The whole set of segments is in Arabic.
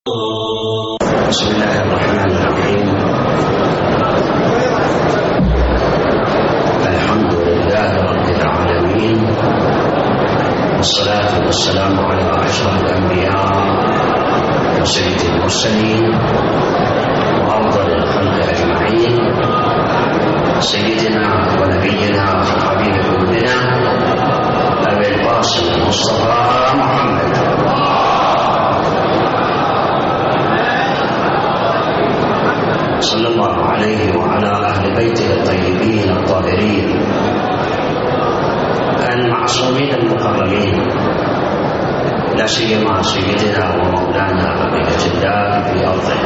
بسم الله الرحمن الرحيم. الحمد لله رب العالمين، والصلاة والسلام على أشرف الأنبياء وسيد المرسلين وأفضل الخلق أجمعين، سيدنا ونبينا وحبيب قلوبنا أبي القاسم المصطفى محمد صلى الله عليه وعلى أهل بيته الطيبين الطاهرين المعصومين المكرمين، لا سيما سيدنا ومولانا أبي الله في أرضه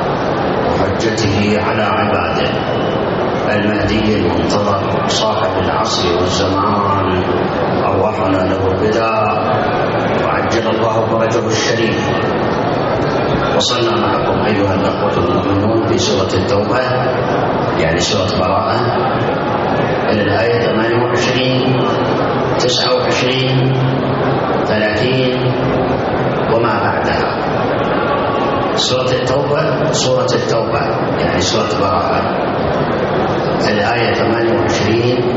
وحجته على عباده المهدي المنتظر صاحب العصر والزمان، أرواحنا له البداء وعجل الله فرجه الشريف. وصلنا معكم أيها الأخوة المؤمنون في سورة التوبة، يعني سورة براءة، إلى الآية 28 29 30 وما بعدها. سورة التوبة يعني سورة براءة، الآية 28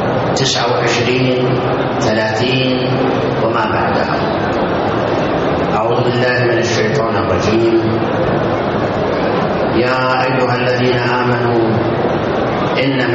29 30 وما بعدها. أعوذ بالله من الشيطان الرجيم. يا أيها الذين آمنوا إنما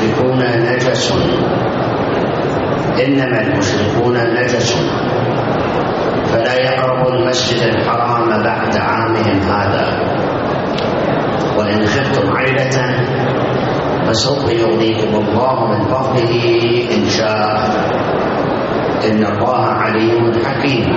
المشركون نجس فلا يقربوا المسجد الحرام بعد عامهم هذا، وإن خفتم عيلة فسوف يغنيكم الله من فضله إن شاء، إن الله عليم حكيم.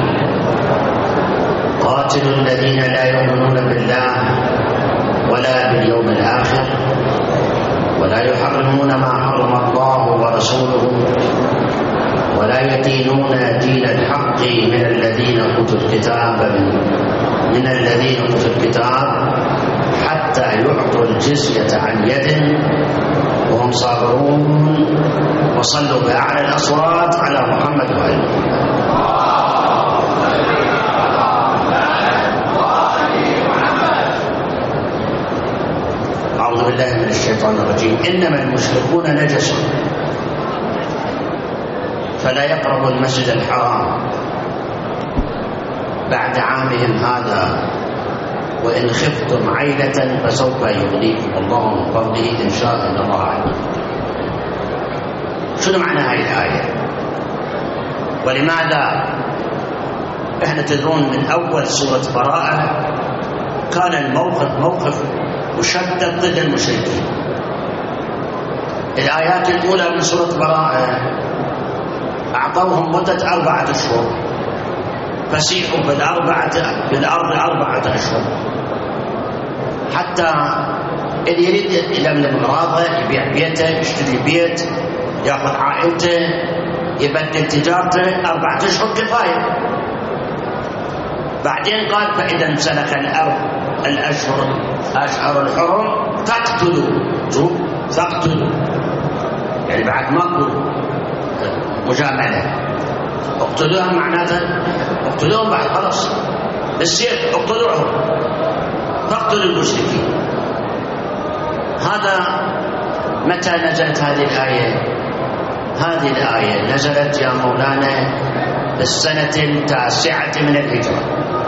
قاتلوا الذين لا يؤمنون بالله ولا باليوم الآخر ولا يحرمون ما حرم الله ورسوله ولا يدينون دين الحق من الذين أوتوا الكتاب حتى يعطوا الجزية عن يد وهم صابرون. وصلوا بأعلى الأصوات على محمد وآله. أعوذ بالله من الشيطان الرجيم. إنما المشركون نجس فلا يقربوا المسجد الحرام بعد عامهم هذا، وإن خفتم عيلة فسوف يغنيكم الله من فضله إن شاء، إن الله عليم. شنو معنى هذه الآية؟ ولماذا؟ احنا تدرون من أول سورة براءة كان الموقف موقف مشدد ضد المشركين. الآيات الأولى من سورة براءة أعطوهم مدة 4 أشهر، فسيحوا بالأرض 4 أشهر، حتى اللي يريد يلملم أراضه، يبيع بيته، يشتري بيت، يأخذ عائلته، يبدل تجارته، 4 أشهر كفاية. بعدين قال فإذا انسلخ أشهر الحرم تقتلوا، يعني بعد ماكو مجاملة، اقتلوهم، معناته اقتلوهم بعد خلاص بالسيف، اقتلوهم، تقتلوا المشركين. هذا متى نزلت هذه الآية؟ هذه الآية نزلت يا مولانا في السنة 9 من الهجرة،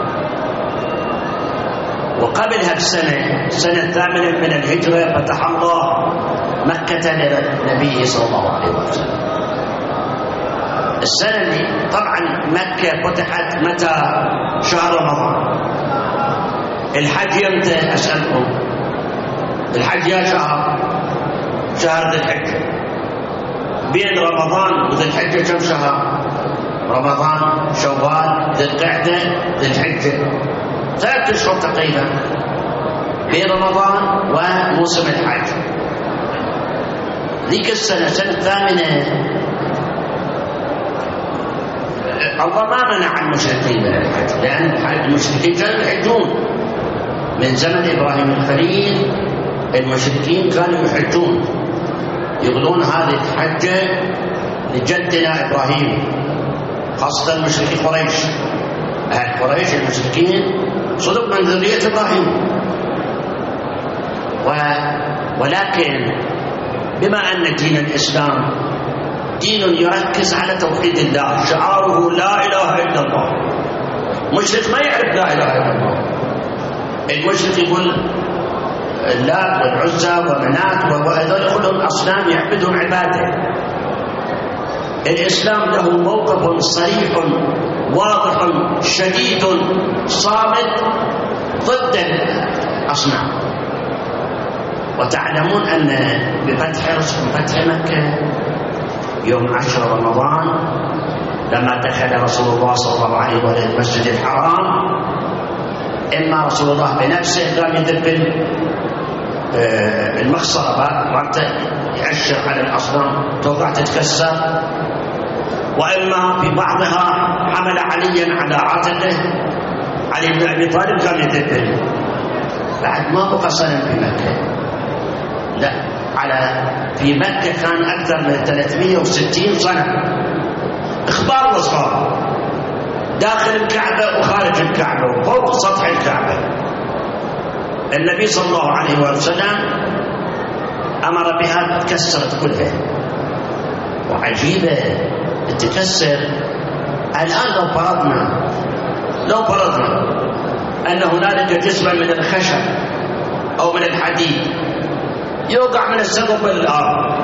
وقبلها بسنة، سنة 8 من الهجرة، فتح الله مكة للنبي صلى الله عليه وسلم. السنة اللي طبعا مكة فتحت متى؟ شهر رمضان. الحج يمتى؟ أسألكم، الحج يا شهر ذي الحجة. بين رمضان وذي الحجة كم شهر؟ رمضان، شوال، ذي القعدة، ذي الحجة، 3 أشهر تقريبا بين رمضان وموسم الحج. ذيك السنة، سنة 8، الله ما منع المشركين من الحج، لأن المشركين كانوا يحجون من زمن إبراهيم الخليل. المشركين كانوا يحجون، يقولون هذه الحجة لجدنا إبراهيم، خاصة مشركي قريش. أهل قريش المشركين صدق من ذرية إبراهيم. ولكن بما أن دين الإسلام دين يركز على توحيد الله، شعاره لا إله إلا الله، مشرك ما يعرف لا إله إلا الله. المشرك يقول اللات والعزى ومنات وهذول كلهم أصنام يعبدهم عباده. الإسلام له موقف صريح واضح شديد صامت ضد الأصنام. وتعلمون أن بفتح مكة يوم 10 رمضان لما دخل رسول الله صلى الله عليه وسلم المسجد الحرام، إما رسول الله بنفسه قام يدب المخصرة يأشر على الأصنام توقع تتكسر، وإما في بعضها حمل عليا على عاتقه علي بن أبي طالب قام يدب. بعد ما بقى صنم في مكة، لا، في مكة كان أكثر من 360 صنم، إخبار وصفار، داخل الكعبة وخارج الكعبة وفوق سطح الكعبة. النبي صلى الله عليه وسلم أمر بها تكسرت كلها. وعجيبة تكسر. الآن لو فرضنا أن هنالك جسما من الخشب أو من الحديد يوقع من السقف بالأرض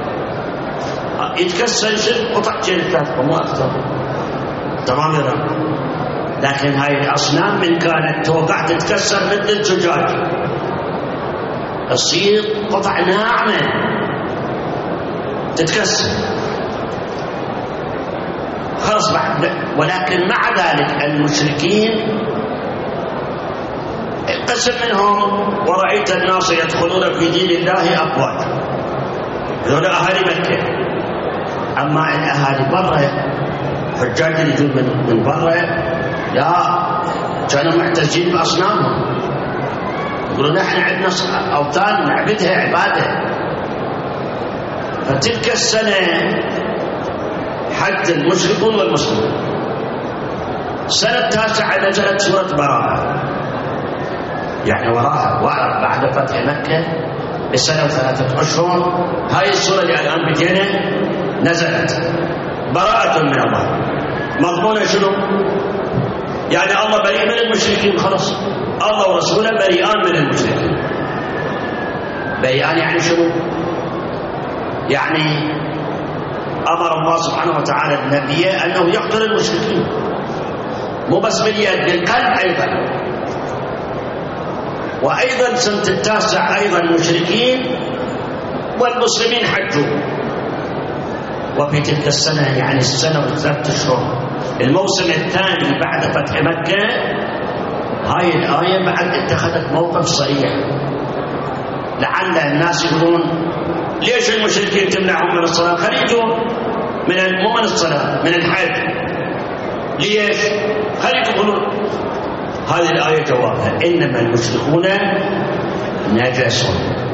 يتكسر يصير قطع جلدات وما أكثر، تمام يا رب. لكن هاي الأصنام من كانت توقع تتكسر مثل الزجاج، تصير قطع ناعمة تتكسر خلاص بعد. ولكن مع ذلك المشركين قسم منهم ورأيت الناس يدخلون في دين الله أفواجا، هذول أهالي مكة. أما الأهالي برا حجاج اللي يجون من برا لا، كانوا معتزين بأصنامهم، يقولون نحن عندنا أوثان نعبدها عبادة. فتلك السنة حج المشركون والمسلمون. السنة 9 نزلت سورة براءة، يعني وراها بعد فتح مكة بسنة و3 أشهر هاي السورة اللي الآن بدينا نزلت، براءة من الله. مضمونة شنو؟ يعني الله بريء من المشركين، خلاص الله ورسوله بريئان من المشركين. بريئان يعني شنو؟ يعني أمر الله سبحانه وتعالى النبي أنه يقتل المشركين، مو بس باليد، بالقلب أيضا. وأيضا سنة 9 أيضا المشركين والمسلمين حجوا. وفي تلك السنة يعني السنة و3 أشهر الموسم الثاني بعد فتح مكة، هاي الآية بعد اتخذت موقف صريح. لعل الناس يقولون ليش المشركين تمنعهم من الصلاة؟ خليجوا مو من الصلاة، من الحج. ليش؟ خليجوا يقولون هذه الآية جوابها إنما المشركون نجس.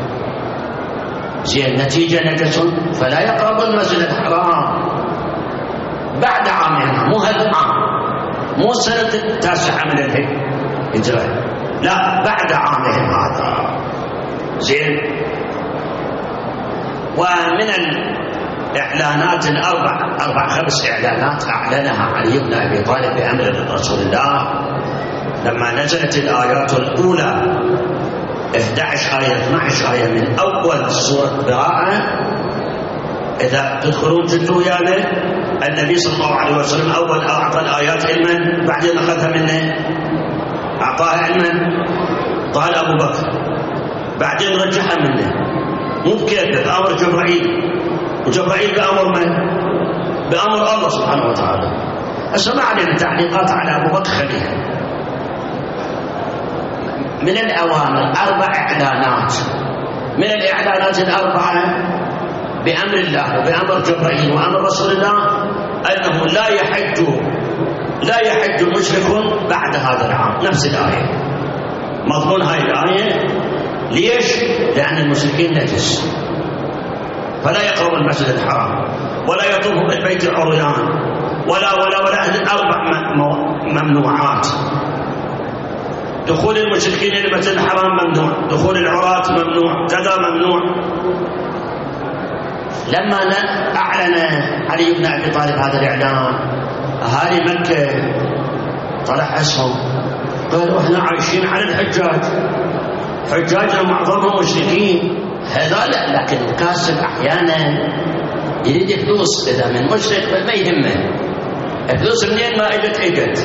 زين، النتيجة نجس فلا يقربوا المسجد الحرام بعد عامهم، مو هالعام، مو سنة 9 من الهجرة، لا بعد عامهم هذا. زين. ومن الإعلانات الأربع 5 إعلانات أعلنها علي بن أبي طالب بأمر رسول الله لما نزلت الآيات الأولى 11 آية 12 آية من أول سورة براءة. إذا تدخلون جدوا يانا النبي صلى الله عليه وسلم أول أعطى الآيات علما، بعدين أخذها منه أعطاها علما، قال أبو بكر، بعدين رجعها منه، مو بكيف، بأمر جبرائيل، وجبرائيل بأمر من؟ بأمر الله سبحانه وتعالى. هسه ما علينا تعليقات على أبو بكر خليها. من الأوامر 4 إعلانات، من الإعلانات ال4 بأمر الله وبأمر جبرائيل وأمر رسول الله أنه لا يحج المشرك بعد هذا العام. نفس الآية، مضمون هاي الآية. ليش؟ لأن المشركين نجس، فلا يقرب المسجد الحرام ولا يطوف بالبيت العريان ولا هذه 4 ممنوعات. دخول المشركين إلى المسجد الحرام ممنوع، دخول العراة ممنوع، كذا ممنوع. لما أعلن علي بن أبي طالب هذا الإعلان، أهالي مكة طلع أسهم قالوا إحنا عايشين على الحجاج، حجاجنا معظمهم مشركين، هذا لا، لكن الكاسب أحيانا يريد فلوس، إذا من مشرك ما يهمه فلوس منين ما إجت.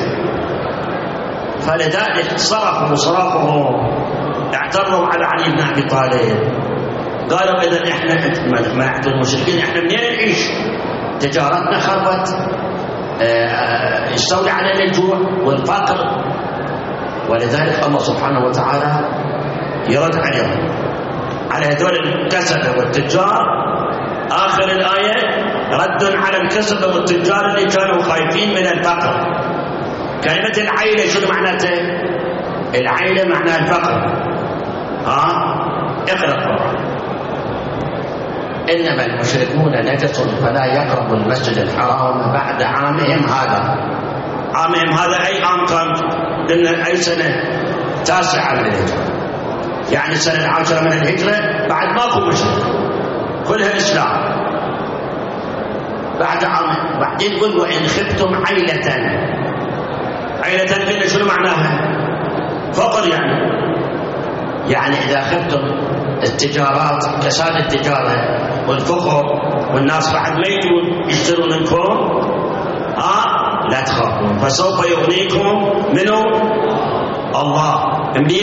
فلذلك صرفوا اعترضوا على علي بن أبي طالب، قالوا إذا إحنا منعت المشركين، إحنا منين نعيش؟ تجارتنا خربت، استولى علينا الجوع والفقر. ولذلك الله سبحانه وتعالى يرد عليهم، على هذول الكسبة والتجار. آخر الآية رد على الكسبة والتجار اللي كانوا خايفين من الفقر. كلمة العيلة شنو معناتها؟ العيلة معناها الفقر. اقرأ القرآن. إنما المشركون نجس فلا يقربوا المسجد الحرام بعد عامهم هذا. عامهم هذا أي عام كان؟ قلنا أي سنة؟ 9 من الهجرة، يعني سنة 10 من الهجرة، بعد ماكو مشرك، كلها إسلام. بعد عام. بعدين يقول وإن خفتم عيلة. عيلة قلنا شنو معناها؟ فقر يعني إذا خفتم التجارات، كساد التجارة والفقر والناس بعد ما يجون يشترون منكم، لا تخافون فسوف يغنيكم منه الله.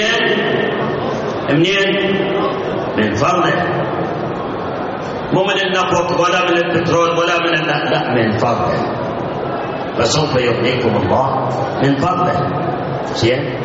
منين؟ من فضله، مو من النفط ولا من البترول ولا من لا، من فضله. فسوف يغنيكم الله من فضله. زين.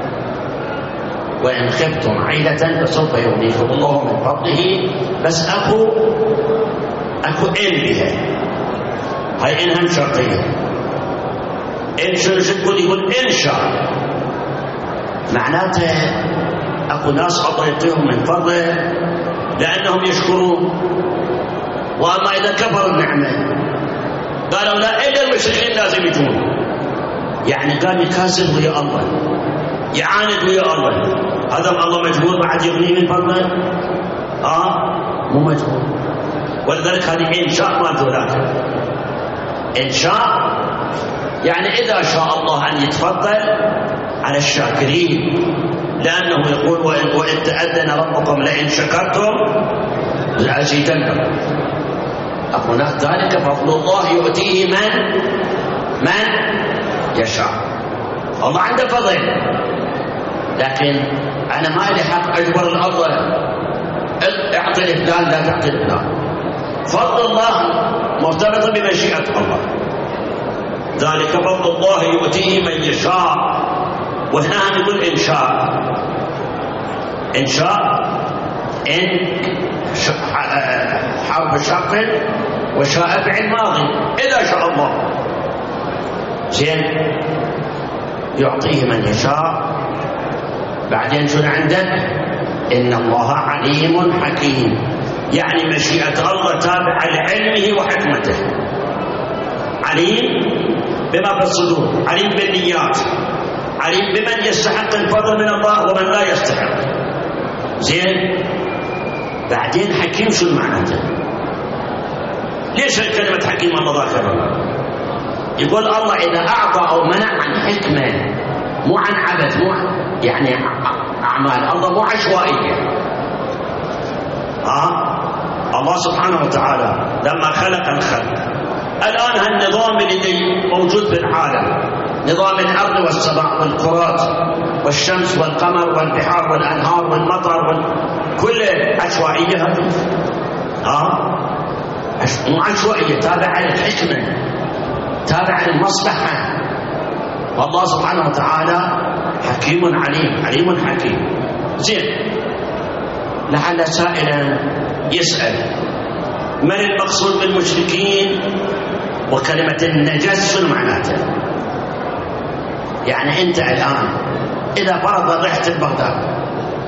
وإن خفتم عيلة فسوف يغنيكم الله من فضله. بس أكو إن بها، هاي إنها شرطية. إن شنو تقول؟ يقول إن شاء، معناتها أكو ناس الله يعطيهم من فضله لأنهم يشكرون. وأما إذا كفروا النعمة قالوا لا، إلا المشركين لازم يجون، يعني قال يكاسب ويا الله، يعاند ويا الله، هذا الله مجبور بعد يغني من فضله؟ مو مجبور. ولذلك هذه إن شاء ما تولاد. إن شاء يعني إذا شاء الله أن يتفضل على الشاكرين، لأنه يقول وإن تأذن ربكم لئن شكرتم لأزيدنكم. أقول ذلك فضل الله يؤتيه من يشاء. الله عنده فضل، لكن أنا ما لي حق أجبر الأرض اعطي لفلان لا تعطي لفلان. فضل الله مرتبط بمشيئة الله، ذلك فضل الله يؤتيه من يشاء. وهنا نقول إن شاء. إن شاء إن حرف شرط وشاء فعل ماضي، إذا شاء الله. زين. يعطيه من يشاء. بعدين شنو عندك؟ إن الله عليم حكيم، يعني مشيئة الله تابعة لعلمه وحكمته. عليم بما في الصدور، عليم بالنيات، عليم بمن يستحق الفضل من الله ومن لا يستحق. زين. بعدين حكيم شو معناته؟ ليش كلمة حكيم الله ذاكرها؟ يقول الله إذا أعطى أو منع عن حكمة، مو عن عبث، مو يعني أعمال الله مو عشوائية. الله سبحانه وتعالى لما خلق الخلق، الآن هالنظام اللي موجود في العالم، نظام الأرض والسماء والكرات والشمس والقمر والبحار والأنهار والمطر كله عشوائية. هذه مو عشوائية، تابعة للحكمة، تابعة للمصلحة. والله سبحانه وتعالى حكيم عليم، عليم حكيم. زين. لعل سائلا يسأل من المقصود بالمشركين؟ وكلمة النجس شنو معناتها؟ يعني أنت الآن إذا فرض رحت لبغداد،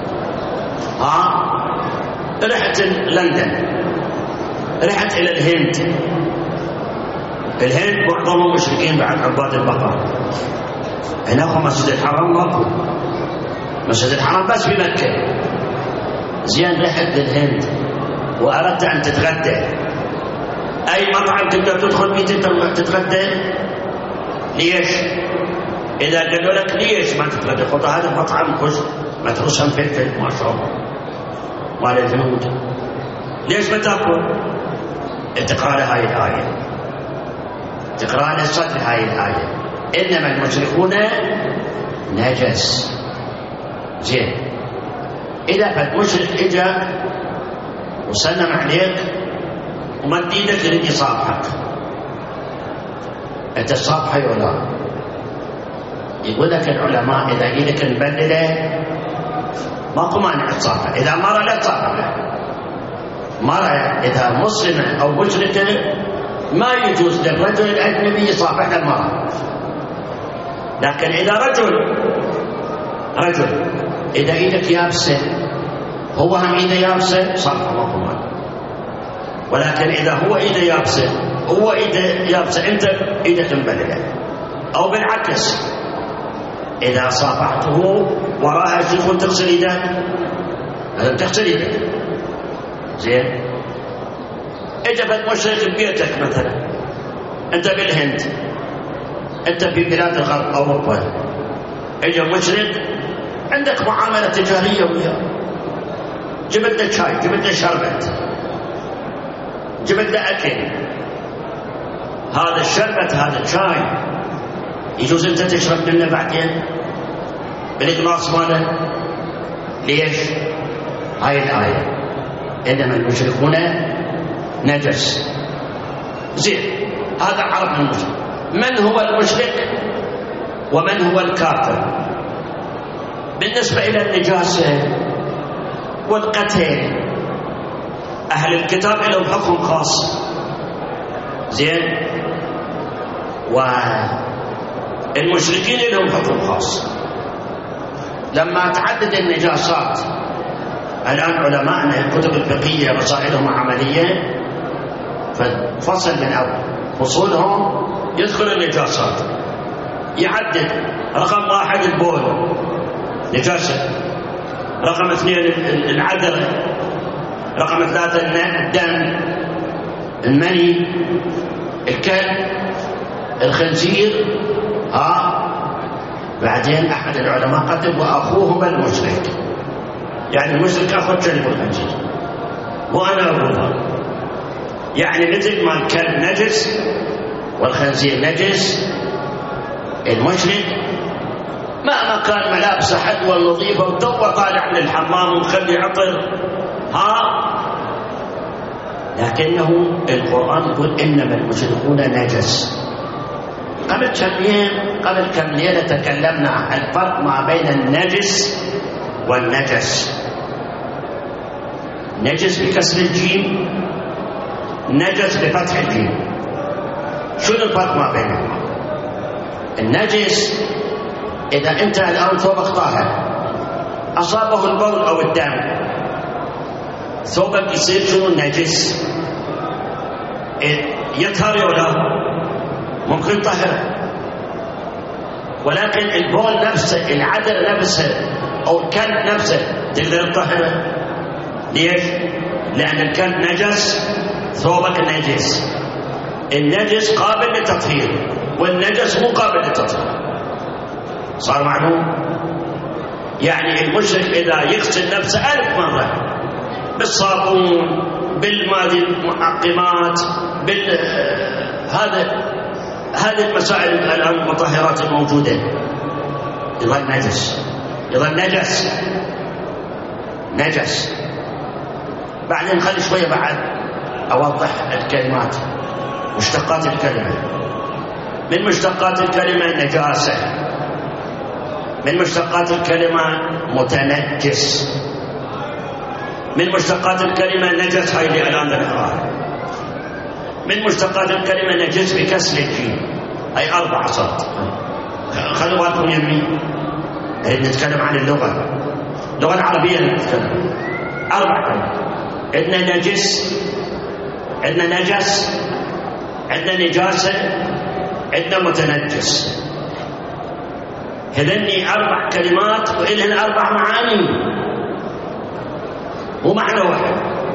رحت لندن، رحت إلى الهند، الهند معظمهم مشركين بعد عباد البقر، هناك مسجد الحرام ماكو، مسجد الحرام بس في مكة. زين رحت للهند وأردت أن تتغدى، أي مطعم تقدر تدخل فيه تتغدى؟ ليش؟ إذا قالوا لك ليش ما تتغدى؟ خذ هذا المطعم خذ متروس فلفل ما شاء الله مال الهنود، ليش ما تاكل؟ تقرأ له هاي الآية، تقرأ له صدر هاي الآية، إنما المشركون نجس. زين إذا فالمشرك إجا وسلم عليك ومد إيدك يريد يصافحك، أنت تصافحه ولا؟ يقول لك العلماء إذا إيدك مبللة ماكو مانع تصافحه، إذا مرة لا تصافحه. مرة إذا مسلمة أو مشركة ما يجوز للرجل الأجنبي يصافح المرأة، لكن إذا رجل إذا إيدك يابسة هو هم إيده يابسة صافحه ماكو مانع. ولكن إذا هو إيده يابسة أنت إيدك مبللة، أو بالعكس إذا صافحته وراها تدخل تغسل إيدك، لازم تغسل إيدك. زين إجا مشرك ببيتك مثلا، أنت بالهند، أنت في بلاد الغرب أوروبا، إجا مشرك عندك معاملة تجارية وياه، جبت له شاي، جبت له شربت، جبت له أكل، هذا الشربت هذا الشاي يجوز أنت تشرب منه بعدين بالإقلاص ماله؟ ليش؟ هاي الآية إنما المشركون نجس. زين هذا عرف المشرك. من هو المشرك ومن هو الكافر؟ بالنسبة إلى النجاسة والقتل أهل الكتاب لهم حكم خاص. زين والمشركين لهم حكم خاص. لما تعدد النجاسات الآن علماءنا الكتب الفقهية رسائلهم عملية، ففصل من فصولهم يدخل النجاسات يعدد. رقم 1 البول نجاسة، رقم 2 العذرة، رقم 3 الدم، المني، الكلب، الخنزير. بعدين أحد العلماء كتب وأخوهما المشرك، يعني المشرك أخذ كلب الخنزير وأنا أبوها، يعني مثل ما الكلب نجس والخنزير نجس، المشرك مهما كان ملابسه حلوة نظيفة وتوه طالع من الحمام ومخلي عطر لكنه القرآن يقول إنما المشركون نجس. قبل كم ليلة تكلمنا عن الفرق ما بين النجس والنجس. نجس بكسر الجيم، نجس بفتح الجيم. شنو الفرق ما بينهم؟ النجس إذا أنت الآن ثوبك طاهر أصابه البول أو الدم، ثوبك يصير شنو نجس؟ يطهر ولا ممكن طهره، ولكن البول نفسه، العذر نفسه أو الكلب نفسه تقدر تطهره. ليش؟ لأن الكلب نجس، ثوبك نجس. النجس قابل للتطهير والنجس مو قابل للتطهير. صار معلوم؟ يعني المشرك إذا يغسل نفسه 1000 مرة بالصابون بالماء المعقمات هذه المسائل الآن المطهرات الموجودة يظل نجس. بعدين خلي شوية بعد أوضح الكلمات، مشتقات الكلمة. من مشتقات الكلمة نجاسة، من مشتقات الكلمة متنجس، من مشتقات الكلمة نجس هاي اللي الآن نقراها. من مشتقات الكلمة نجس بكسر الجيم، أي 4 صوت. خلوا بالكم يمين، نتكلم عن اللغة العربية، نتكلم 4 كلمات. عندنا نجس، عندنا نجس، عندنا نجاسة، عندنا متنجس. هذني 4 كلمات وإلهن 4 معاني، مو معنى واحد.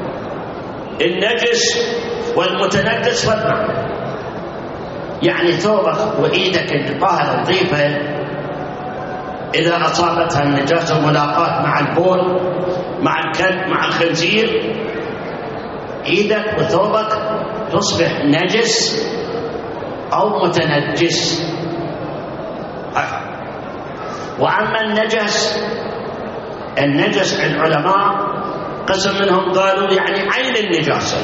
النجس والمتنجس والمعنى، يعني ثوبك وإيدك الطاهرة نظيفة إذا أصابتها النجاسة ملاقاة مع البول مع الكلب مع الخنزير، إيدك وثوبك تصبح نجس أو متنجس. وأما النجس العلماء قسم منهم قالوا يعني عين النجاسة،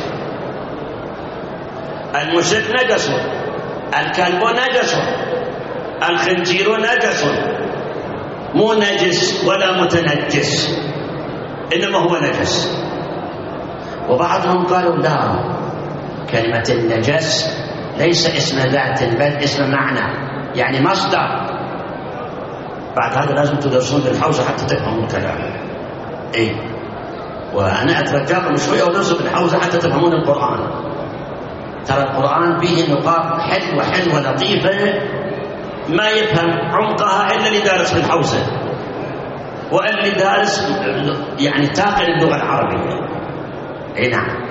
المشرك نجس، الكلب نجس، الخنزير نجس، مو نجس ولا متنجس، إنما هو نجس. وبعضهم قالوا لا، كلمة النجس ليس اسم ذات بل اسم معنى، يعني مصدر. بعد هذا لازم تدرسون بالحوزة حتى تفهمون الكلام. إيه، وأنا أترجاكم شوية ودرسوا بالحوزة حتى تفهمون القرآن. ترى القرآن فيه نقاط حلوة لطيفة ما يفهم عمقها إلا اللي دارس بالحوزة واللي دارس يعني تاقن اللغة العربية. إيه نعم.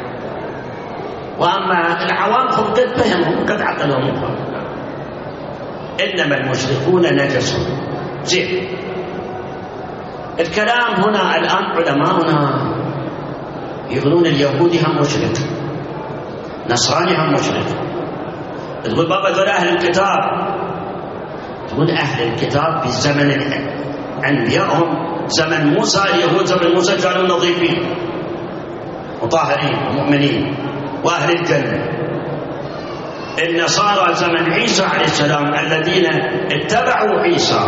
وأما العوام هم قد فهموا قد عقلوا منهم. إنما المشركون نجس. زين، الكلام هنا الآن علماؤنا يقولون اليهودي هم مشرك، نصراني هم مشرك. تقول بابا ذول أهل الكتاب، تقول أهل الكتاب في زمن أنبيائهم زمن موسى، اليهود زمن موسى كانوا نظيفين مطهرين ومؤمنين وأهل الجنة. النصارى زمن عيسى عليه السلام الذين اتبعوا عيسى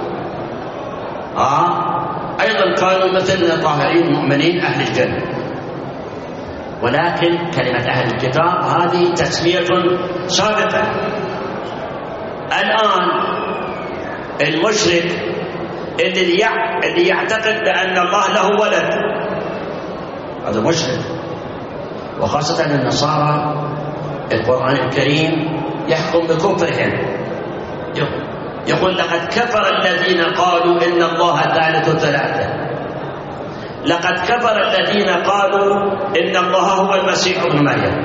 أيضا كانوا مثلنا طاهرين مؤمنين أهل الجنة. ولكن كلمة أهل الكتاب هذه تسمية سابقة. الآن المشرك اللي يعتقد بأن الله له ولد هذا مشرك. وخاصة النصارى القرآن الكريم يحكم بكفرهم، يقول لقد كفر الذين قالوا إن الله ثالث ثلاثة، لقد كفر الذين قالوا إن الله هو المسيح ابن مريم.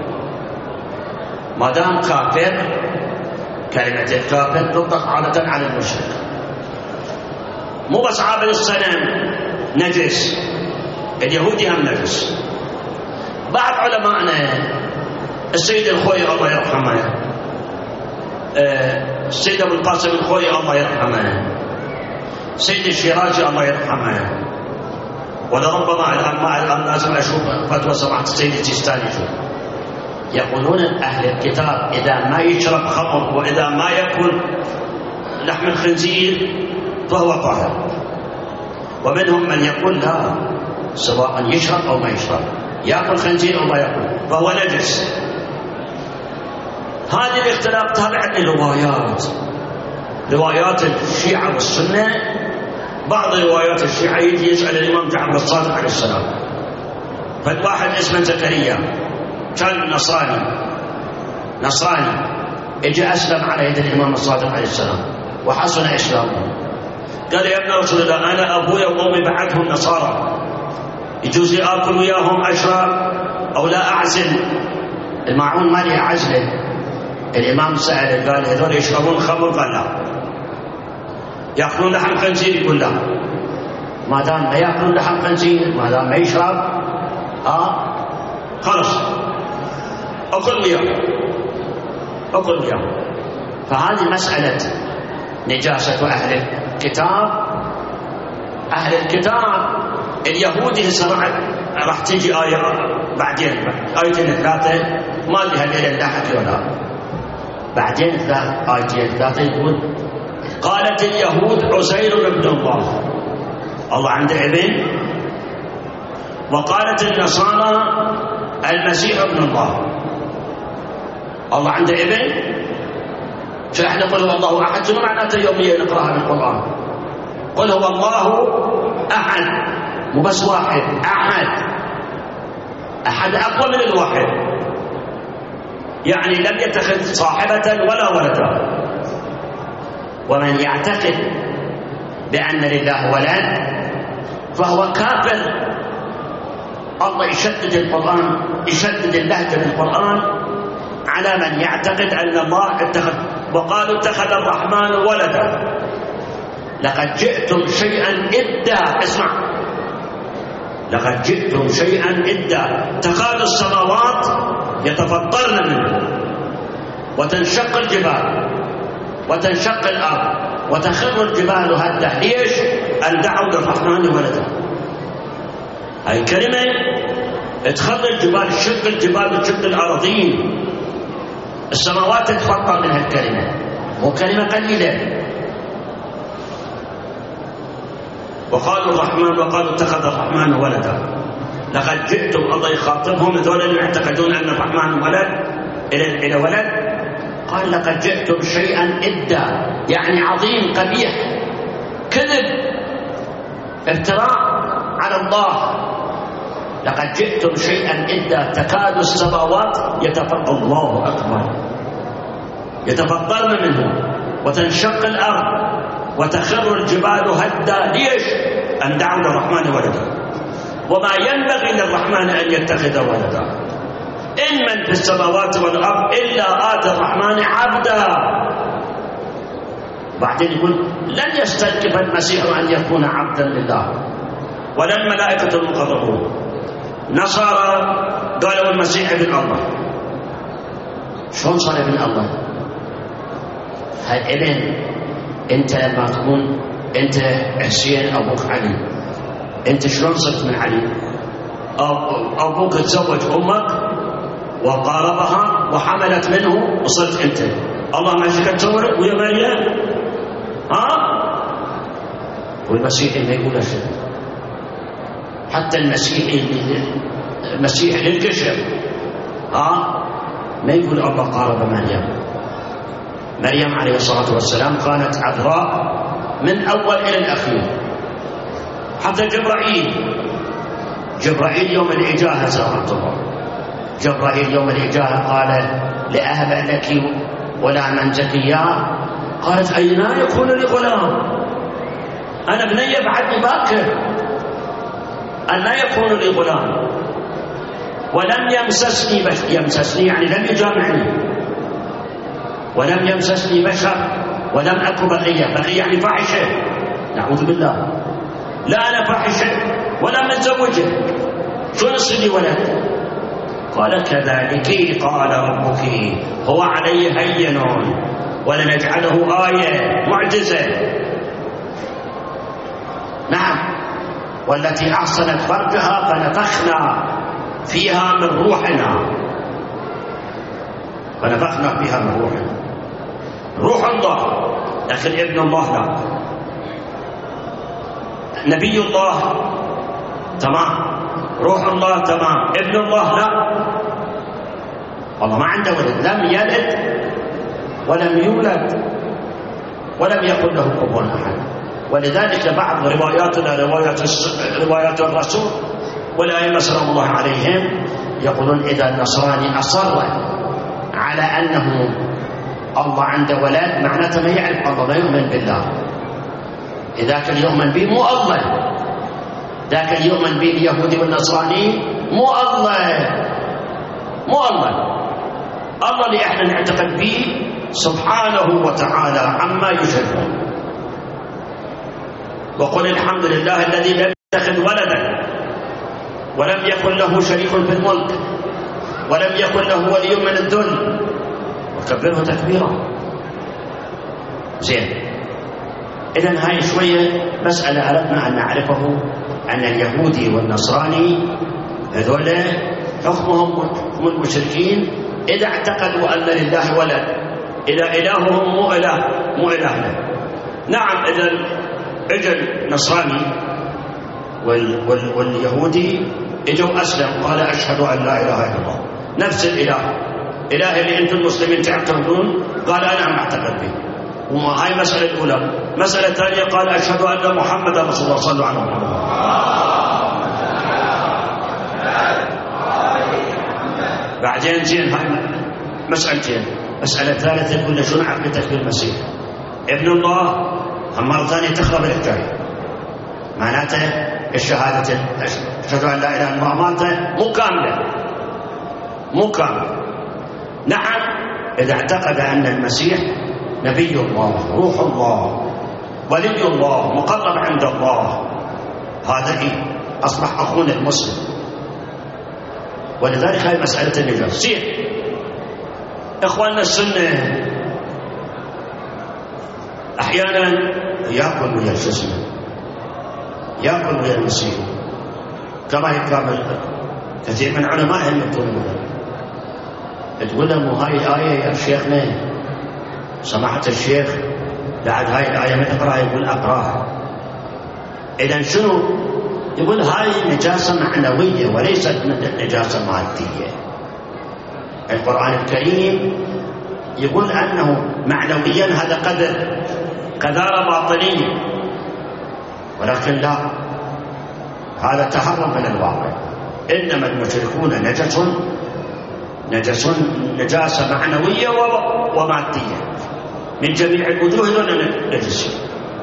ما دام كافر، كلمة الكافر تطلق عادة على المشرك، مو بس عابد الصنم نجس، اليهودي هم نجس. بعض علماءنا السيد الخوي الله يرحمه، السيد أبو القاسم الخوي الله يرحمه، السيد الشيرازي الله يرحمه، ولربما الآن لازم أشوف فتوى سماحة السيد السيستاني. يقولون أهل الكتاب إذا ما يشرب خمر وإذا ما يأكل لحم الخنزير فهو طاهر. ومنهم من يقول لا، سواء يشرب أو ما يشرب، يأكل خنزير أو ما يأكل فهو نجس. هذه الاختلاف تابع روايات الشيعة والسنة. بعض روايات الشيعة يجي يسأل الإمام جعفر الصادق عليه السلام، فالواحد اسمه زكريا كان نصراني اجى أسلم على يد الإمام الصادق عليه السلام وحسن إسلامه. قال يا ابن رسول الله، أنا أبويا وأمي بعدهم نصارى، يجوز لي آكل وياهم أشرب أو لا أعزل؟ الماعون مالي عزله. الإمام سأل قال هذول يشربون خمر؟ قال لا. يأكلون لحم خنزير؟ يقول لا. ما دام ما يأكلون لحم خنزير، ما دام ما يشرب خلص أكل وياه. فهذه مسألة نجاسة أهل الكتاب اليهودي راح تجي آية بعدين، آيتين 3 ما لها ليلة لا حكي ولا. بعدين آيتين 3 يقول قالت اليهود عزير ابن الله، الله عنده ابن. وقالت النصارى المسيح ابن الله، الله عنده ابن. فإحنا قل هو الله أحد، شنو معناته يوميا نقرأها بالقرآن؟ قل هو الله أحد، مو بس واحد، أحد أقوى من الواحد، يعني لم يتخذ صاحبة ولا ولدا. ومن يعتقد بأن لله ولد فهو كافر. الله يشدد القرآن، يشدد اللهجة بالقرآن على من يعتقد أن الله اتخذ، وقالوا اتخذ الرحمن ولدا. لقد جئتم شيئا إدا. اسمع، لقد جئتم شيئا إدا. تكاد السماوات يتفطرن منه وتنشق الجبال وتنشق الأرض وتخر الجبال هدا. ليش؟ أن دعوا للرحمن ولدا. هاي كلمة تخر الجبال، تشق الجبال وتشق الأراضين. السماوات تتفطر من هالكلمة، مو كلمة قليلة. وقالوا الرحمن، وقالوا اتخذ الرحمن ولدا. لقد جئتم، الله يخاطبهم ذول اللي يعتقدون أن الرحمن ولد إلى ولد. قال لقد جئتم شيئا إدا، يعني عظيم قبيح، كذب، افتراء على الله. لقد جئتم شيئا إدا تكاد السماوات يتفطر، الله أكبر، يتفطرن منه وتنشق الأرض وتخر الجبال هدا. ليش؟ أن دعوا للرحمن ولدا. وما ينبغي للرحمن أن يتخذ ولدا. إن من في السماوات والأرض إلا آتى الرحمن عبدا. بعدين يقول لن يستنكف المسيح أن يكون عبدا لله ولا الملائكة المقربون. نصارى قالوا المسيح ابن الله. شلون صار ابن الله؟ هالابن انت لما تكون انت حسين ابوك علي، انت شلون صرت من علي؟ ابوك تزوج امك وقاربها وحملت منه وصرت انت. الله ما شكت تصور ويا مريم؟ والمسيح ما يقول شيء. حتى المسيح للقشر ما يقول الله قارب مريم. مريم عليه الصلاة والسلام كانت عذراء من أول إلى الأخير. حتى جبرائيل يوم الإجاهة سأرت الله، جبرائيل يوم الإجاهة قال لأهب لك ولا من زكيا. قالت أين يكون لي غلام؟ أنا بني بعدني باكر، أن لا يكون لي غلام ولم يمسسني بشر. يمسسني يعني لم يجامعني. ولم يمسسني بشر ولم أكن بقية. بقية يعني فاحشة، نعوذ بالله. لا أنا فاحشة ولا متزوجة، شو نصير لي ولد؟ قال كذلك قال ربك هو علي هين ولنجعله آية معجزة. نعم، والتي أحصنت فرجها فنفخنا فيها من روحنا. فنفخنا فيها من روحنا، روح الله، لكن ابن الله لا. نبي الله تمام، روح الله تمام، ابن الله لا. الله ما عنده ولد، لم يلد ولم يولد ولم يكن له كفوا أحد. ولذلك بعض رواياتنا روايات الرسول والأئمة سلام الله عليهم يقولون إذا النصراني أصر على أنه الله عنده ولد معناته ما يعرف الله، لا يؤمن بالله. إذا كان يؤمن به مو الله، ذاك اللي يؤمن به اليهودي والنصراني مو الله، مو الله. الله اللي احنا نعتقد به سبحانه وتعالى عما يشركون. وقل الحمد لله الذي لم يتخذ ولدا ولم يكن له شريك في الملك ولم يكن له ولي من الذل وكبره تكبيرا. زين، إذن هاي شوية مسألة أردنا أن نعرفه، أن اليهودي والنصراني هذول حكمهم حكم المشركين إذا اعتقدوا أن لله ولد، إذا إلههم مو إلهنا. نعم، إذا اجى النصراني واليهودي اجوا أسلم قال أشهد أن لا إله إلا الله، نفس إله اللي أنتم المسلمين تعتقدون، قال أنا أعتقد به. وهاي مسألة الأولى. مسألة الثانية قال أشهد أن محمد رسول الله، صلى الله عليه وسلم. بعدين زين هاي مسألتين. مسألة ثالثة يقول شو نعرف بتكفير المسيح؟ ابن الله مرة ثانية تخرب الحجاية، معناته الشهادة أشهد أن لا إله إلا الله مالته مو كاملة. نعم إذا اعتقد أن المسيح نبي الله روح الله ولي الله مقرب عند الله، هذا أصبح أخونا المسلم. ولذلك هذه مسألة النجاس. إخواننا السنة أحيانا يأكل ويا الجسم، يأكل ويا المسيح، كما يقال كثير من علمائهم يقولون تقول لهم هاي الآية يا شيخنا سمعت الشيخ بعد هاي الآية من اقرأ، يقول أقرأها. إذن شنو؟ يقول هاي نجاسة معنوية وليست نجاسة مادية. القرآن الكريم يقول أنه معنويا هذا قذارة باطنية، ولكن لا، هذا تهرب من الواقع. إنما المشركون نجاسة معنوية ومادية من جميع الوجوه دون نجس.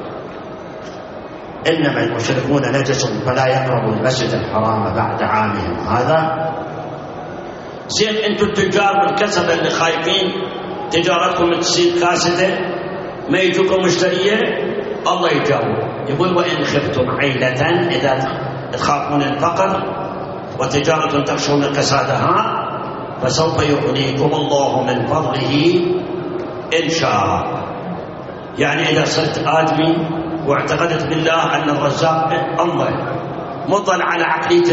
إنما المشركون نجس فلا يقربوا المسجد الحرام بعد عامهم هذا. زين أنتم التجار بالكسب اللي خايفين تجارتكم تصير كاسدة ما يجوكم مشترية، الله يجاوب يقول وإن خفتم عيلة، إذا تخافون الفقر وتجارة تخشون كسادها فسوف يغنيكم الله من فضله إن شاء. يعني إذا صرت آدمي واعتقدت بالله أن الرزاق الله، مضل على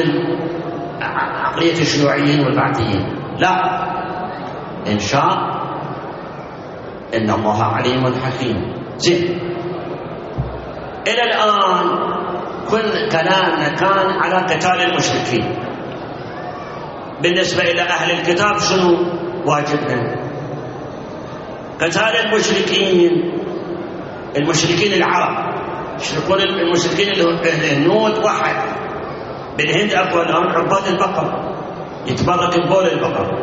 عقلية الشيوعيين والبعثيين، لا، إن شاء إن الله عليم حكيم. زين، إلى الآن كل كلامنا كان على قتال المشركين. بالنسبة إلى أهل الكتاب شنو واجبنا؟ قتال المشركين العرب، المشركين الهنود واحد بالهند أقوى الآن عباد البقر يتبرك ببول البقر،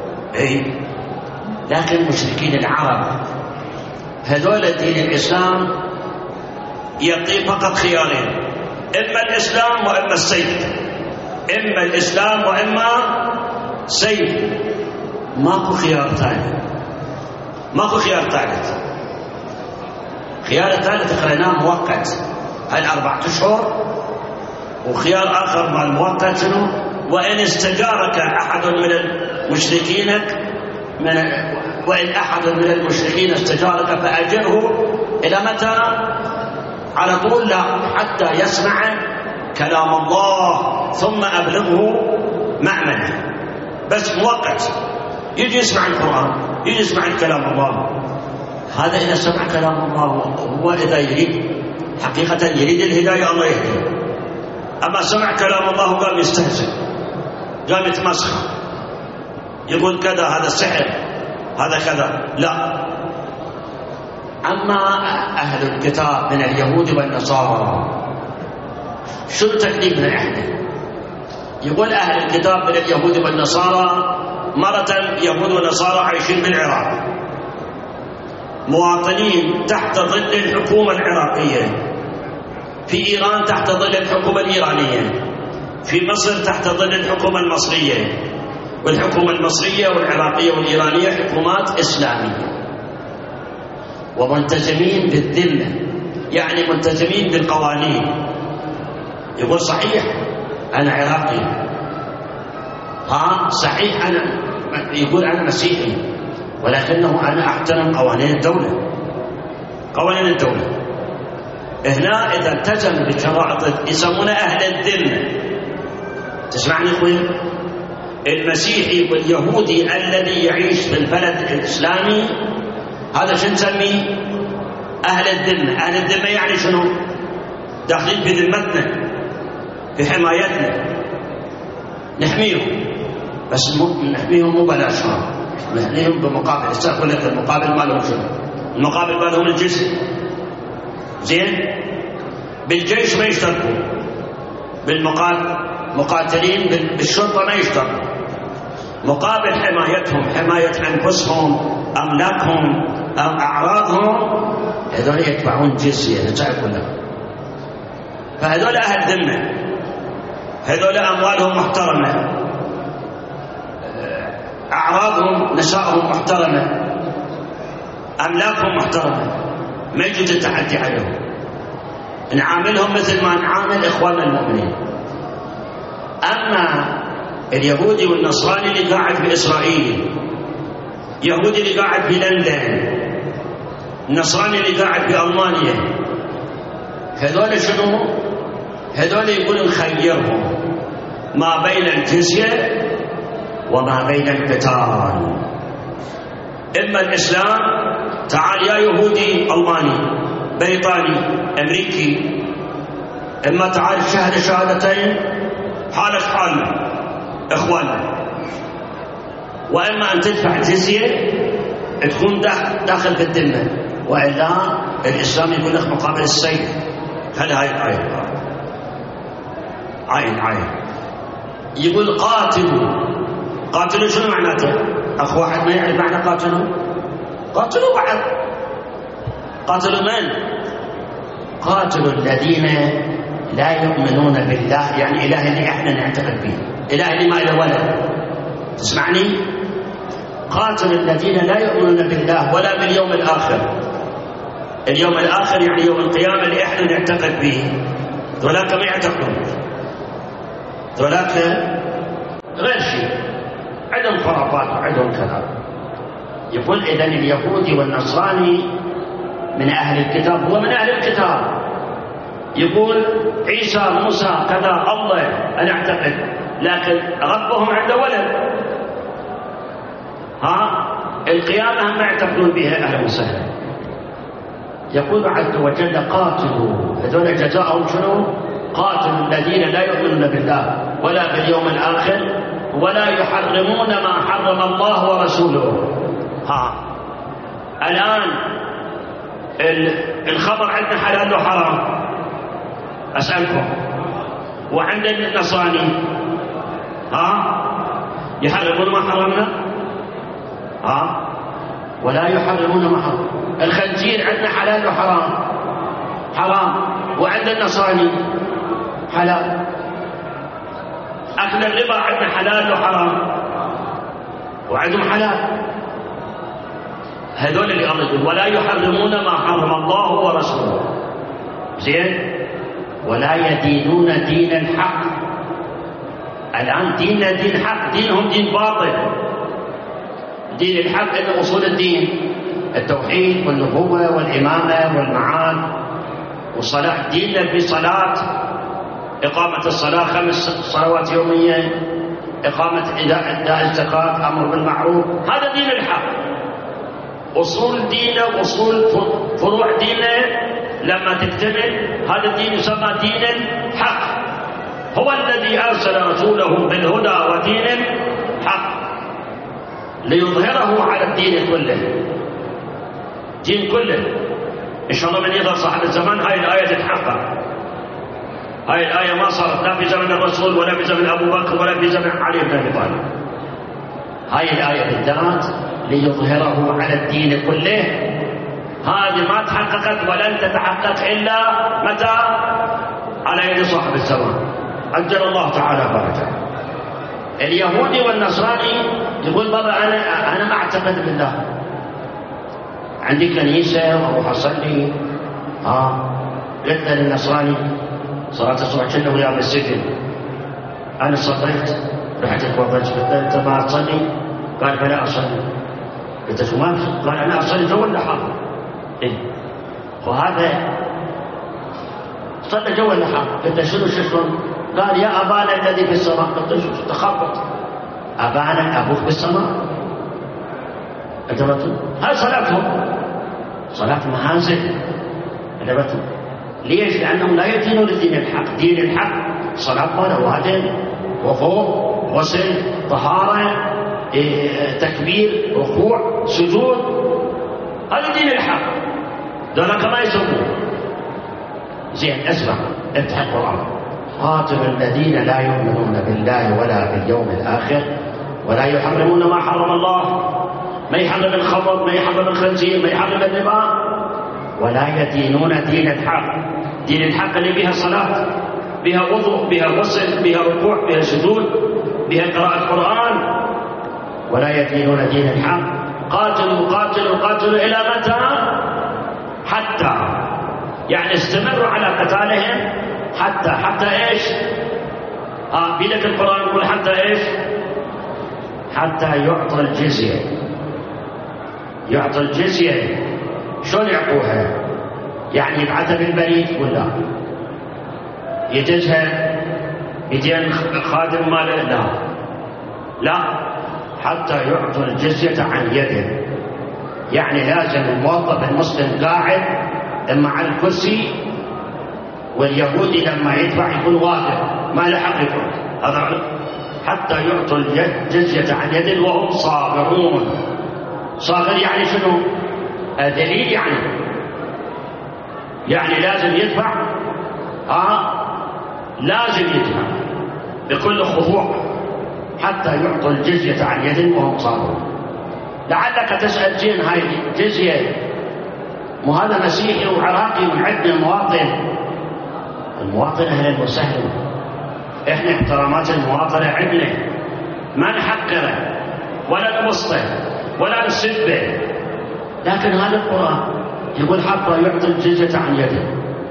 لكن المشركين العرب هذول دين الإسلام يعطي فقط خيارين، إما الإسلام وإما السيف، إما الإسلام وإما سيف، ماكو خيار ثاني، ماكو خيار ثالث. خيار الثالث قريناه مؤقت هاي 4 أشهر، وخيار آخر مال مؤقت شنو؟ وإن استجارك أحد من المشركين وإن أحد من المشركين استجارك فأجره. إلى متى؟ على طول لا، حتى يسمع كلام الله ثم أبلغه مأمنه، بس مؤقت. يجي يسمع القرآن، يجي يسمع كلام الله، هذا إذا سمع كلام الله. هو إذا يريد حقيقة يريد الهداية الله يهديه، أما سمع كلام الله قام يستهزئ، قام يتمسخر، يقول كذا هذا سحر هذا كذا، لا. أما أهل الكتاب من اليهود والنصارى شو تكليفنا إحنا؟ يقول أهل الكتاب من اليهود والنصارى، مرة يهود ونصارى عايشين بالعراق، مواطنين تحت ظل الحكومة العراقية، في إيران تحت ظل الحكومة الإيرانية، في مصر تحت ظل الحكومة المصرية، والحكومة المصرية والعراقية والإيرانية حكومات إسلامية، وملتزمين بالذمة، يعني ملتزمين بالقوانين. يقول صحيح أنا عراقي، صحيح أنا، يقول أنا مسيحي، ولكنه أنا أحترم قوانين الدولة، قوانين الدولة. هنا إذا التزم بشرائط يسمونه أهل الذمة. تسمعني أخوي؟ المسيحي واليهودي الذي يعيش في البلد الإسلامي هذا شو نسميه؟ أهل الذمة. أهل الذمة يعني شنو؟ داخلين بذمتنا، بحمايتنا، نحميهم، بس نحميهم مو بلاش، نحميهم بمقابل. أقول لك المقابل مالهم شنو؟ المقابل مالهم الجزء. زين، بالجيش ما يشتركوا، بالمقاتلين بالشرطة ما يشتركوا، مقابل حمايتهم، حماية أنفسهم، أملاكهم، أعراضهم هذول يدفعون جزية نتعرف ولا. فهذول أهل ذمة، هذول أموالهم محترمة، أعراضهم نسائهم محترمة، أملاكهم محترمة، ما يجوز التعدي عليهم، نعاملهم مثل ما نعامل إخواننا المؤمنين. أما اليهودي والنصراني اللي قاعد في إسرائيل، يهودي اللي قاعد في لندن، النصراني اللي قاعد في ألمانيا، هذول شنو؟ هذول يقول نخيرهم ما بين الجزية وما بين القتال. إما الإسلام، تعال يا يهودي ألماني بريطاني أمريكي، إما تعال شهادة شهادتين حالك حال إخواننا، وإما أن تدفع جزية تكون داخل في الذمة، وإلا الإسلام يقول لك مقابل السيف. هل هاي الآية عين يقول قاتلوا شنو معناته؟ أخو واحد ما يعرف معنى قاتلوا بعض. قاتلوا من؟ قاتلوا الذين لا يؤمنون بالله، يعني إله اللي احنا نعتقد به، إله اللي ما له ولد. تسمعني؟ قاتلوا الذين لا يؤمنون بالله ولا باليوم الآخر. اليوم الآخر يعني يوم القيامة اللي احنا نعتقد به، ذولاك ما يعتقدون، ذولاك غير شيء، عندهم خرافات وعندهم كلام. يقول إذن اليهودي والنصراني من أهل الكتاب، هو من أهل الكتاب، يقول عيسى موسى كذا الله أنا أعتقد، لكن ربهم عنده ولد. القيامة هم يعتقدون بها، أهلا وسهلا. يقول عز وجل قاتلوا، هذول جزاءهم شنو؟ قاتلوا الذين لا يؤمنون بالله ولا باليوم الآخر ولا يحرمون ما حرم الله ورسوله. الآن الخمر عندنا حلال وحرام، أسألكم، وعند النصراني يحرمون ما حرمنا ولا يحرمون ما حرم. الخنزير عندنا حلال حرام، وعند النصراني حلال. أكل الربا عندنا حلال وحرام، وعندهم حلال. هذول اللي الله يقول ولا يحرمون ما حرم الله ورسوله، زين، ولا يدينون دين الحق. الآن ديننا دين حق، دينهم دين باطل. دين الحق إن أصول الدين التوحيد والنبوة والإمامة والمعاد والصلاة. ديننا في صلاة، إقامة الصلاة 5 صلوات يوميا، إقامة أداء الزكاة، أمر بالمعروف، هذا دين الحق. أصول دينه وأصول فروع دينه لما تكتمل هذا الدين يسمى دين الحق. هو الذي أرسل رسوله بالهدى ودين الحق ليظهره على الدين كله، دين كله. إن شاء الله من يظهر صاحب الزمان هاي الآية تتحقق. هاي الآية ما صارت لا في زمن الرسول ولا في زمن أبو بكر ولا في زمن علي بن أبي طالب. هاي الآية بالذات ليظهره على الدين كله. هذه ما تحققت ولن تتحقق إلا متى؟ على يد صاحب الزمان عجل الله تعالى فرجه. اليهودي والنصراني يقول بابا أنا ما أعتقد بالله، عندي كنيسة وأروح أصلي. قلت للنصراني صلاة الصبح كنا وياه بالسجن، أنا صليت، رحت اتوضأت، قلت له أنت ما تصلي؟ قال فلا أصلي. قلت شو ما؟ قال أنا أصلي جو اللحام. وهذا صلى جو اللحام. قلت شنو شكرا؟ قال يا أبانا الذي في السماء. قلت شو تخبط؟ أبانا أبوك بالسماء؟ أدرتوا؟ هاي صلاتهم، صلاة مهازل. أدرتوا؟ ليش؟ لأنهم لا يدينون الدين الحق. دين الحق صلاة وادم وضوء غسل طهارة تكبير ركوع سجود، هذا دين الحق. ذلك ما يسوون. زين اسمع، افتح القرآن. قاتلوا الذين لا يؤمنون بالله ولا باليوم الآخر ولا يحرمون ما حرم الله ما يحرم الخمر، ما يحرم الخنزير، ما يحرم الربا، ولا يدينون دين الحق. دين الحق اللي بها صلاة، بها وضوء، بها غسل، بها ركوع، بها سجود، بها قراءة قرآن. ولا يدينون دين الحق. قاتلوا قاتلوا قاتلوا إلى متى؟ حتى، يعني استمروا على قتالهم حتى إيش؟ بيدك القرآن يقول حتى إيش؟ حتى يعطى الجزية. يعطى الجزية شلون يعطوها؟ يعني يبعثها بالبريد ولا يجزها يدين خادم ماله؟ لا، حتى يعطوا الجزية عن يده. يعني لازم الموظف المسلم قاعد اما على الكرسي، واليهودي لما يدفع يكون واقف ما له حق يقول هذا، حتى يعطوا الجزية عن يد وهم صاغرون. صاغر يعني شنو؟ دليل يعني لازم يدفع، لازم يدفع بكل خضوع حتى يعطوا الجزية عن يد وهم صاغرون. لعلك تسأل جين هاي جزية، مو هذا مسيحي وعراقي وعندنا المواطن أهلا وسهلا. إحنا احترامات المواطنة عندنا، ما نحقره ولا نبسطه ولا نسبه، لكن هذا القرآن يقول حتى يعطي الجزية عن يده.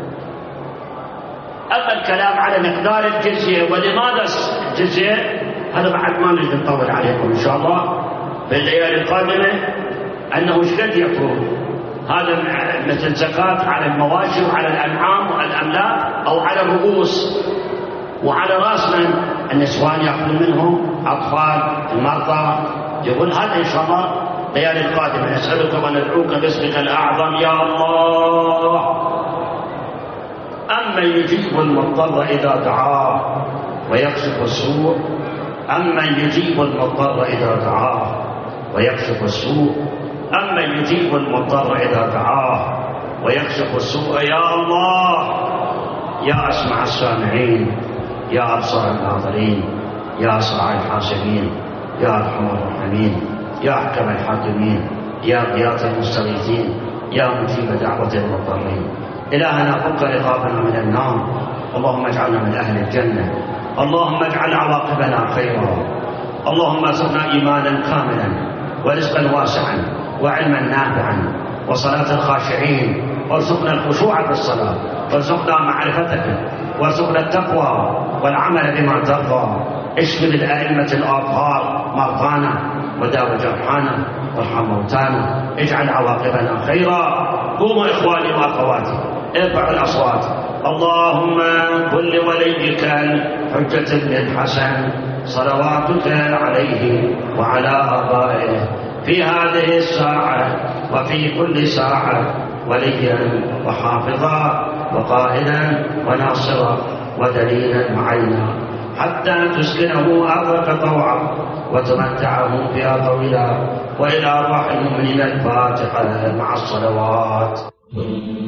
أما الكلام على مقدار الجزية ولماذا الجزية هذا بعد ما نريد نطول عليكم إن شاء الله في الليالي القادمة، أنه ايش قد يعطون. هذا مثل زكاة على المواشي وعلى الأنعام والأملاك، أو على الرؤوس وعلى رأس من النسوان يأخذون منهم، أطفال، المرضى. يقول هذا إن شاء الله الليالي القادمة. نسألك وندعوك باسمك الأعظم يا الله. أمن يجيب المضطر إذا دعاه ويكشف السوء، أمن يجيب المضطر إذا دعاه ويكشف السوء، أمن يجيب المضطر إذا دعاه ويكشف السوء. يا الله، يا أسمع السامعين، يا أبصر الناظرين، يا أسرع الحاسبين، يا أرحم الراحمين، يا أحكم الحاكمين، يا غياث المستغيثين، يا مجيب دعوة المضطرين. إلهنا فك رقابنا من النار، اللهم اجعلنا من أهل الجنة، اللهم اجعل عواقبنا خيرا، اللهم ارزقنا إيمانا كاملا ورزقا واسعا وعلما نافعا وصلاة الخاشعين، وارزقنا الخشوع في الصلاة، وارزقنا معرفتك، وارزقنا التقوى والعمل بما ترضى. اشف بالأئمة الأطهار مرضانا وداو جرحانا وارحم موتانا، اجعل عواقبنا خيرا. قوموا إخواني وأخواتي، ارفعوا الأصوات. اللهم كن لوليك الحجة بن الحسن صلواتك عليه وعلى آبائه في هذه الساعة وفي كل ساعة وليا وحافظا وقائدا وناصرا ودليلا معينا، حتى تسكنه أرضك طوعا وتمتعه فيها طويلا. وإلى أرواح المؤمنين الفاتحة مع الصلوات.